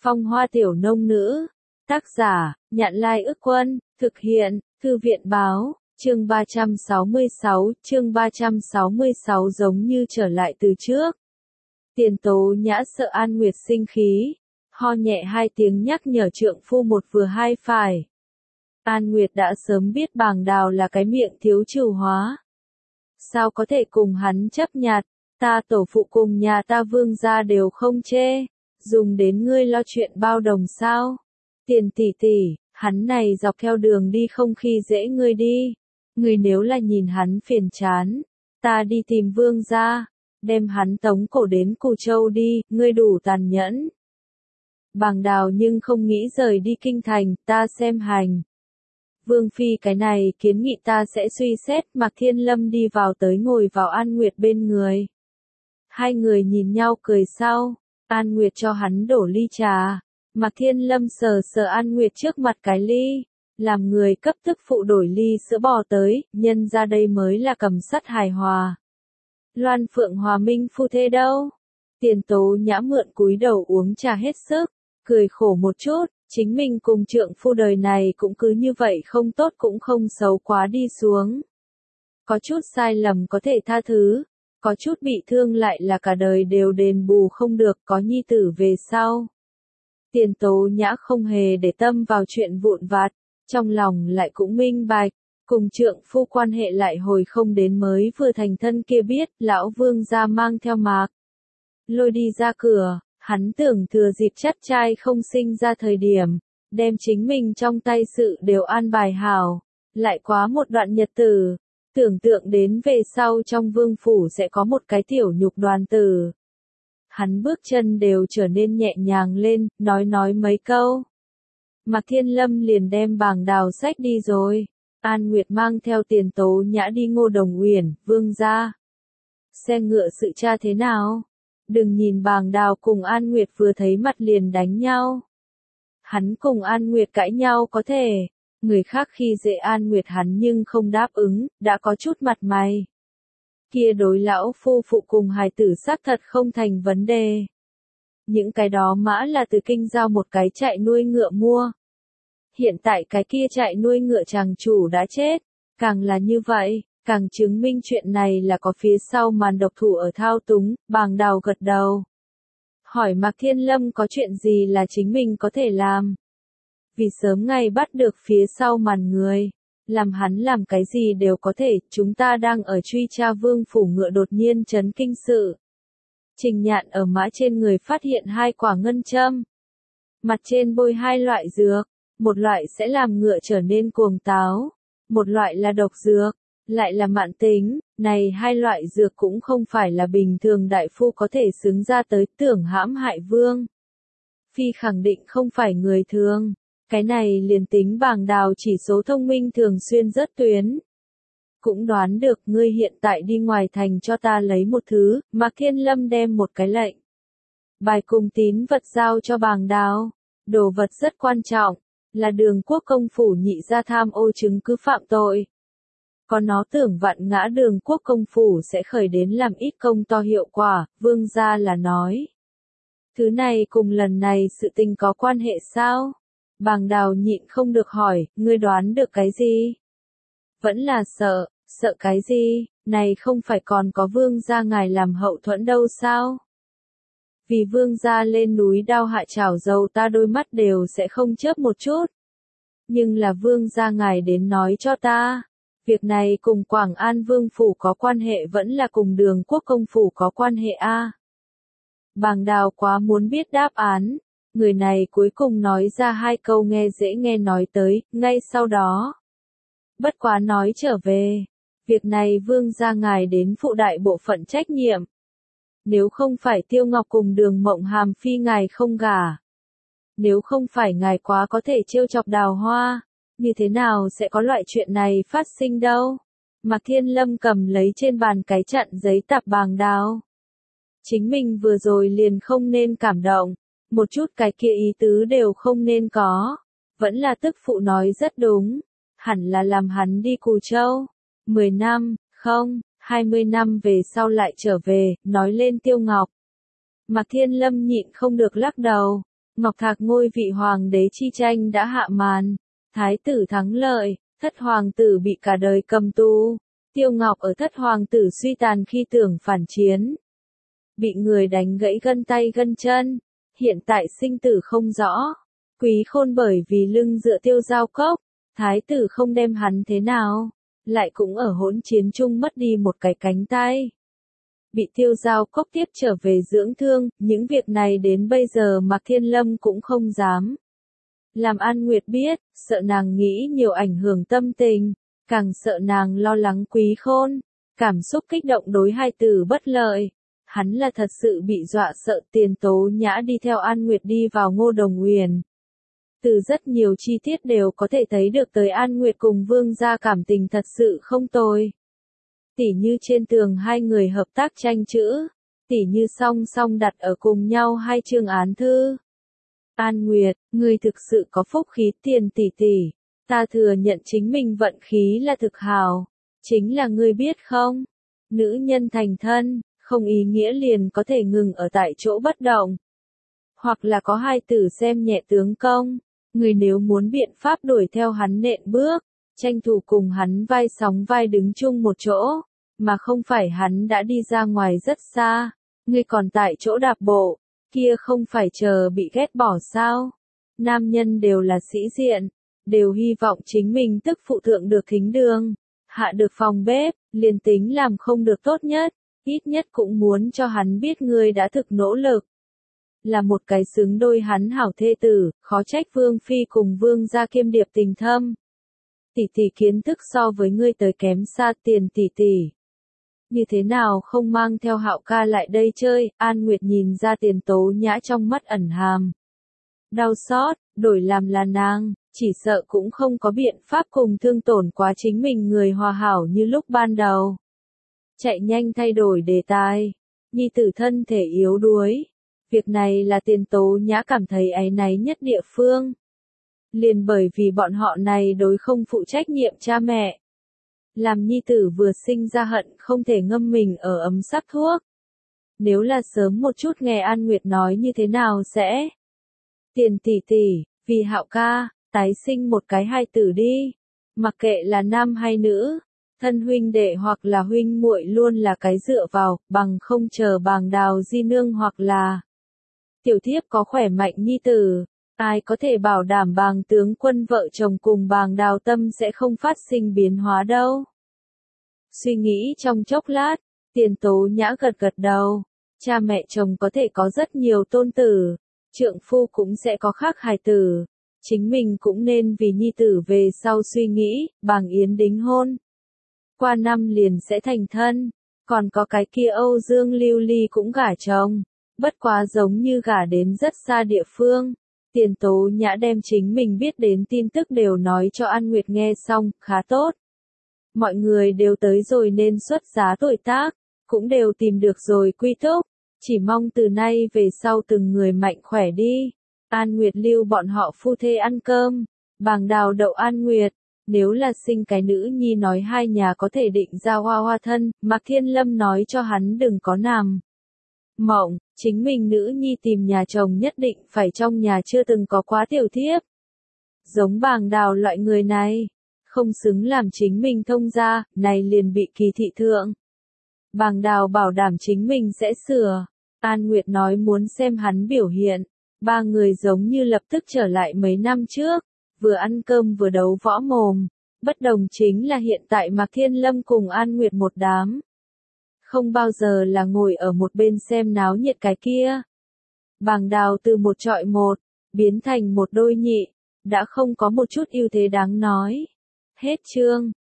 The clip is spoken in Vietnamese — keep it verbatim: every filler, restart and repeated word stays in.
Phong hoa tiểu nông nữ. Tác giả, Nhạn Lai Ức Quân, thực hiện, Thư viện Báo, chương ba trăm sáu mươi sáu, chương ba trăm sáu mươi sáu giống như trở lại từ trước. Tiền Tố Nhã sợ An Nguyệt sinh khí, ho nhẹ hai tiếng nhắc nhở trượng phu một vừa hai phải. An Nguyệt đã sớm biết Bàng Đào là cái miệng thiếu trừ hóa. Sao có thể cùng hắn chấp nhặt, ta tổ phụ cùng nhà ta Vương gia đều không chê, dùng đến ngươi lo chuyện bao đồng sao? Tiền tỷ tỷ, hắn này dọc theo đường đi không khi dễ ngươi đi. Ngươi nếu là nhìn hắn phiền chán, ta đi tìm Vương gia, đem hắn tống cổ đến Cù Châu đi, ngươi đủ tàn nhẫn. Bàng Đào nhưng không nghĩ rời đi kinh thành, ta xem hành. Vương phi cái này kiến nghị ta sẽ suy xét. Mạc Thiên Lâm đi vào tới ngồi vào An Nguyệt bên người. Hai người nhìn nhau cười sau, An Nguyệt cho hắn đổ ly trà. Mạc Thiên Lâm sờ sờ An Nguyệt trước mặt cái ly, làm người cấp tức phụ đổi ly sữa bò tới, nhân ra đây mới là cầm sắt hài hòa. Loan Phượng Hòa Minh phu thê đâu? Tiền Tố Nhã mượn cúi đầu uống trà hết sức, cười khổ một chút, chính mình cùng trượng phu đời này cũng cứ như vậy không tốt cũng không xấu quá đi xuống. Có chút sai lầm có thể tha thứ, có chút bị thương lại là cả đời đều đền bù không được, có nhi tử về sau. Tiền Tố Nhã không hề để tâm vào chuyện vụn vặt, trong lòng lại cũng minh bạch, cùng trượng phu quan hệ lại hồi không đến mới vừa thành thân kia biết, lão Vương gia mang theo Mạc Lôi đi ra cửa, hắn tưởng thừa dịp chắt trai không sinh ra thời điểm, đem chính mình trong tay sự đều an bài hảo, lại quá một đoạn nhật tử, tưởng tượng đến về sau trong vương phủ sẽ có một cái tiểu nhục đoàn tử. Hắn bước chân đều trở nên nhẹ nhàng lên, nói nói mấy câu. Mạc Thiên Lâm liền đem Bàng Đào xách đi rồi. An Nguyệt mang theo Tiền Tố Nhã đi Ngô Đồng Uyển, Vương gia. Xe ngựa sự tra thế nào? Đừng nhìn Bàng Đào cùng An Nguyệt vừa thấy mặt liền đánh nhau. Hắn cùng An Nguyệt cãi nhau có thể, người khác khi dễ An Nguyệt hắn nhưng không đáp ứng, đã có chút mặt mày. Kia đối lão phu phụ cùng hài tử xác thật không thành vấn đề. Những cái đó mã là từ kinh giao một cái trại nuôi ngựa mua. Hiện tại cái kia trại nuôi ngựa chàng chủ đã chết, càng là như vậy, càng chứng minh chuyện này là có phía sau màn độc thủ ở thao túng. Bàng Đào gật đầu. Hỏi Mạc Thiên Lâm có chuyện gì là chính mình có thể làm. Vì sớm ngày bắt được phía sau màn người. Làm hắn làm cái gì đều có thể, chúng ta đang ở truy tra vương phủ ngựa đột nhiên chấn kinh sự. Trình Nhạn ở mã trên người phát hiện hai quả ngân châm. Mặt trên bôi hai loại dược, một loại sẽ làm ngựa trở nên cuồng táo, một loại là độc dược, lại là mạn tính, này hai loại dược cũng không phải là bình thường đại phu có thể xứng ra tới tưởng hãm hại vương. Phi khẳng định không phải người thường. Cái này liền tính Bàng Đào chỉ số thông minh thường xuyên rớt tuyến. Cũng đoán được ngươi hiện tại đi ngoài thành cho ta lấy một thứ. Mạc Thiên Lâm đem một cái lệnh bài cùng tín vật giao cho Bàng Đào. Đồ vật rất quan trọng, là Đường Quốc công phủ nhị gia tham ô chứng cứ phạm tội. Còn nó tưởng vạn ngã Đường Quốc công phủ sẽ khởi đến làm ít công to hiệu quả, Vương gia là nói. Thứ này cùng lần này sự tình có quan hệ sao? Bàng Đào nhịn không được hỏi, ngươi đoán được cái gì? Vẫn là sợ, sợ cái gì, này không phải còn có Vương gia ngài làm hậu thuẫn đâu sao? Vì Vương gia lên núi đao hạ chảo dầu ta đôi mắt đều sẽ không chớp một chút. Nhưng là Vương gia ngài đến nói cho ta, việc này cùng Quảng An Vương phủ có quan hệ vẫn là cùng Đường Quốc công phủ có quan hệ a? À? Bàng Đào quá muốn biết đáp án. Người này cuối cùng nói ra hai câu nghe dễ nghe nói tới, ngay sau đó. Bất quá nói trở về. Việc này Vương gia ngài đến phụ đại bộ phận trách nhiệm. Nếu không phải Tiêu Ngọc cùng Đường Mộng Hàm phi ngài không gả. Nếu không phải ngài quá có thể trêu chọc Đào Hoa. Như thế nào sẽ có loại chuyện này phát sinh đâu. Mạc Thiên Lâm cầm lấy trên bàn cái chặn giấy tạp Bàng Đào. Chính mình vừa rồi liền không nên cảm động. Một chút cái kia ý tứ đều không nên có. Vẫn là tức phụ nói rất đúng. Hẳn là làm hắn đi Cù Châu. Mười năm, không, hai mươi năm về sau lại trở về, nói lên Tiêu Ngọc. Mạc Thiên Lâm nhịn không được lắc đầu. Ngọc Thạc ngôi vị hoàng đế chi tranh đã hạ màn, thái tử thắng lợi, thất hoàng tử bị cả đời cầm tù, Tiêu Ngọc ở thất hoàng tử suy tàn khi tưởng phản chiến, bị người đánh gãy gân tay gân chân, hiện tại sinh tử không rõ. Quý Khôn bởi vì lưng dựa Tiêu Giao Cốc, thái tử không đem hắn thế nào, lại cũng ở hỗn chiến chung mất đi một cái cánh tay. Bị Tiêu Giao Cốc tiếp trở về dưỡng thương, những việc này đến bây giờ Mạc Thiên Lâm cũng không dám làm An Nguyệt biết, sợ nàng nghĩ nhiều ảnh hưởng tâm tình, càng sợ nàng lo lắng Quý Khôn, cảm xúc kích động đối hai tử bất lợi. Hắn là thật sự bị dọa sợ. Tiền Tố Nhã đi theo An Nguyệt đi vào Ngô Đồng Uyển. Từ rất nhiều chi tiết đều có thể thấy được tới An Nguyệt cùng Vương gia cảm tình thật sự không tồi. Tỉ như trên tường hai người hợp tác tranh chữ, tỉ như song song đặt ở cùng nhau hai chương án thư. An Nguyệt, ngươi thực sự có phúc khí. Tiền tỷ tỷ, ta thừa nhận chính mình vận khí là thực hào, chính là ngươi biết không? Nữ nhân thành thân, không ý nghĩa liền có thể ngừng ở tại chỗ bất động. Hoặc là có hai tử xem nhẹ tướng công, người nếu muốn biện pháp đuổi theo hắn nện bước, tranh thủ cùng hắn vai sóng vai đứng chung một chỗ, mà không phải hắn đã đi ra ngoài rất xa, ngươi còn tại chỗ đạp bộ, kia không phải chờ bị ghét bỏ sao? Nam nhân đều là sĩ diện, đều hy vọng chính mình tức phụ thượng được thính đường, hạ được phòng bếp, liền tính làm không được tốt nhất, ít nhất cũng muốn cho hắn biết ngươi đã thực nỗ lực. Là một cái xứng đôi hắn hảo thê tử, khó trách Vương Phi cùng Vương gia kiêm điệp tình thâm. Tỷ tỷ kiến thức so với ngươi tới kém xa. Tiền tỷ tỷ, như thế nào không mang theo Hạo ca lại đây chơi? An Nguyệt nhìn ra Tiền Tố Nhã trong mắt ẩn hàm đau xót, đổi làm là nàng, chỉ sợ cũng không có biện pháp cùng thương tổn quá chính mình người hòa hảo như lúc ban đầu. Chạy nhanh thay đổi đề tài, nhi tử thân thể yếu đuối. Việc này là Tiền Tố Nhã cảm thấy áy náy nhất địa phương. Liền bởi vì bọn họ này đối không phụ trách nhiệm cha mẹ. Làm nhi tử vừa sinh ra hận không thể ngâm mình ở ấm sắc thuốc. Nếu là sớm một chút nghe An Nguyệt nói như thế nào sẽ? Tiền tỷ tỷ, vì Hạo ca, tái sinh một cái hai tử đi. Mặc kệ là nam hay nữ, thân huynh đệ hoặc là huynh muội luôn là cái dựa vào, bằng không chờ Bàng Đào di nương hoặc là tiểu thiếp có khỏe mạnh nhi tử, ai có thể bảo đảm Bàng tướng quân vợ chồng cùng Bàng Đào tâm sẽ không phát sinh biến hóa đâu. Suy nghĩ trong chốc lát, Tiền Tố Nhã gật gật đầu, cha mẹ chồng có thể có rất nhiều tôn tử, trượng phu cũng sẽ có khác hài tử, chính mình cũng nên vì nhi tử về sau suy nghĩ. Bàng Yến đính hôn, qua năm liền sẽ thành thân, còn có cái kia Âu Dương Lưu Ly cũng gả chồng, bất quá giống như gả đến rất xa địa phương. Tiền Tố Nhã đem chính mình biết đến tin tức đều nói cho An Nguyệt nghe xong, khá tốt. Mọi người đều tới rồi nên xuất giá tuổi tác, cũng đều tìm được rồi quy túc, chỉ mong từ nay về sau từng người mạnh khỏe đi. An Nguyệt lưu bọn họ phu thê ăn cơm, Bàng Đào đậu An Nguyệt, nếu là sinh cái nữ nhi nói hai nhà có thể định ra hoa hoa thân. Mạc Thiên Lâm nói cho hắn đừng có nằm mộng, chính mình nữ nhi tìm nhà chồng nhất định phải trong nhà chưa từng có quá tiểu thiếp. Giống Bàng Đào loại người này, không xứng làm chính mình thông gia, này liền bị kỳ thị thượng. Bàng Đào bảo đảm chính mình sẽ sửa. An Nguyệt nói muốn xem hắn biểu hiện. Ba người giống như lập tức trở lại mấy năm trước, vừa ăn cơm vừa đấu võ mồm. Bất đồng chính là hiện tại Mạc Thiên Lâm cùng An Nguyệt một đám. Không bao giờ là ngồi ở một bên xem náo nhiệt cái kia. Bàng Đào từ một trọi một, biến thành một đôi nhị, đã không có một chút ưu thế đáng nói. Hết chương.